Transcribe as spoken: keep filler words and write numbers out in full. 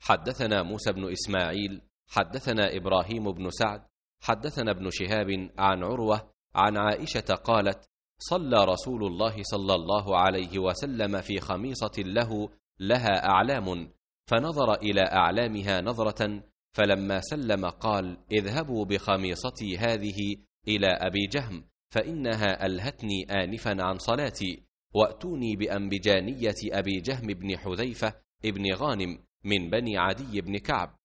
حدثنا موسى بن إسماعيل حدثنا إبراهيم بن سعد حدثنا ابن شهاب عن عروة عن عائشة قالت: صلى رسول الله صلى الله عليه وسلم في خميصة له لها أعلام، فنظر إلى أعلامها نظرة، فلما سلم قال: اذهبوا بخميصتي هذه إلى أبي جهم، فإنها ألهتني آنفا عن صلاتي، وأتوني بأنبجانية أبي جهم بن حذيفة ابن غانم من بني عدي بن كعب،